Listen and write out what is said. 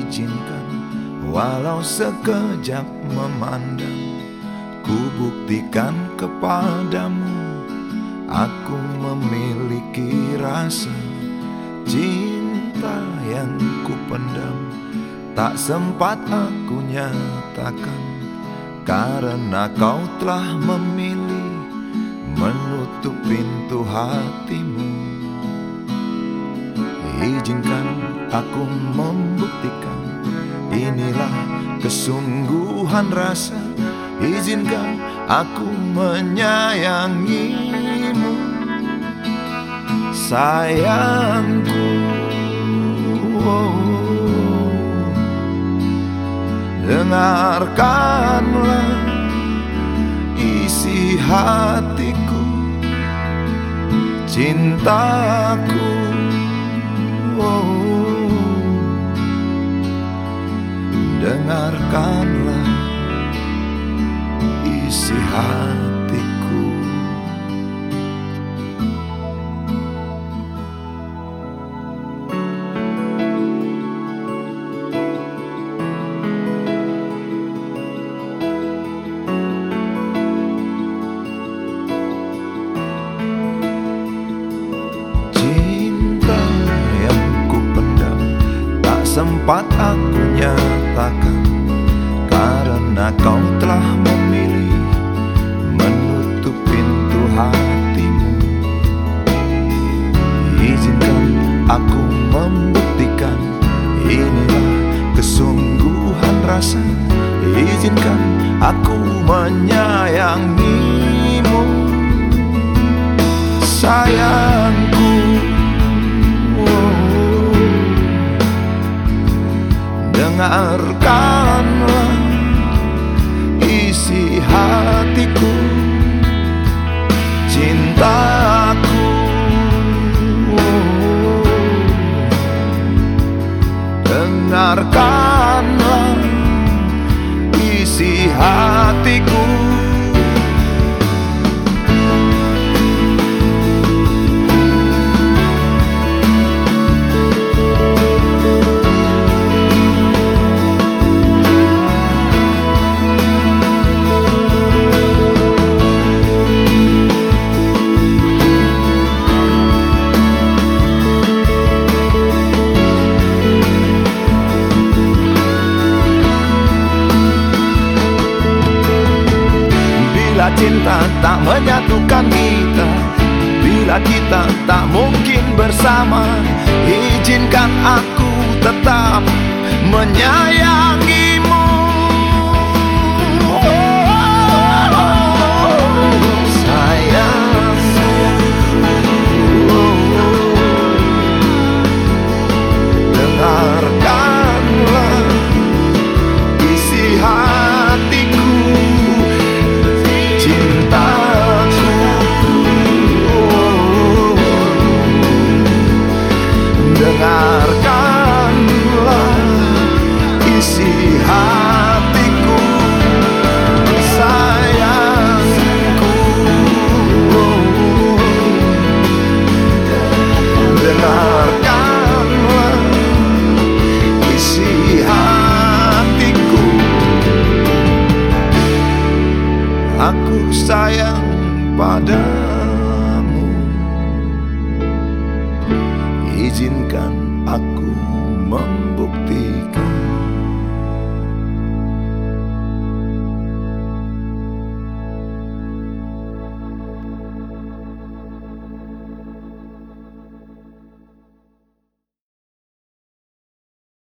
Izinkan walau sekejap memandang, ku buktikan kepadamu aku memiliki rasa cinta yang ku pendam. Tak sempat aku nyatakan karena kau telah memilih menutup pintu hatimu. Izinkan aku membuktikan inilah kesungguhan rasa. Izinkan aku menyayangimu, sayangku. Dengarkanlah isi hatiku, cintaku. Dengarkanlah isi hatiku. Cinta yang ku pendam tak sempat aku nyatakan karena kau telah memilih menutup pintu hatimu. Izinkan aku membuktikan inilah kesungguhan rasa. Izinkan aku menyayangimu, sayangku. Dengarkanlah isi hatiku, cintaku. Dengarkanlah isi hatiku. Bila cinta tak menyatukan kita, bila kita tak mungkin bersama, izinkan aku tetap menyayangimu. Sayang, dengarkanlah isi hatiku, cintaku. Dengarkanlah isi hatiku, sayangku. Dengarkanlah isi hatiku. Aku sayang padamu. Izinkan aku membuktikan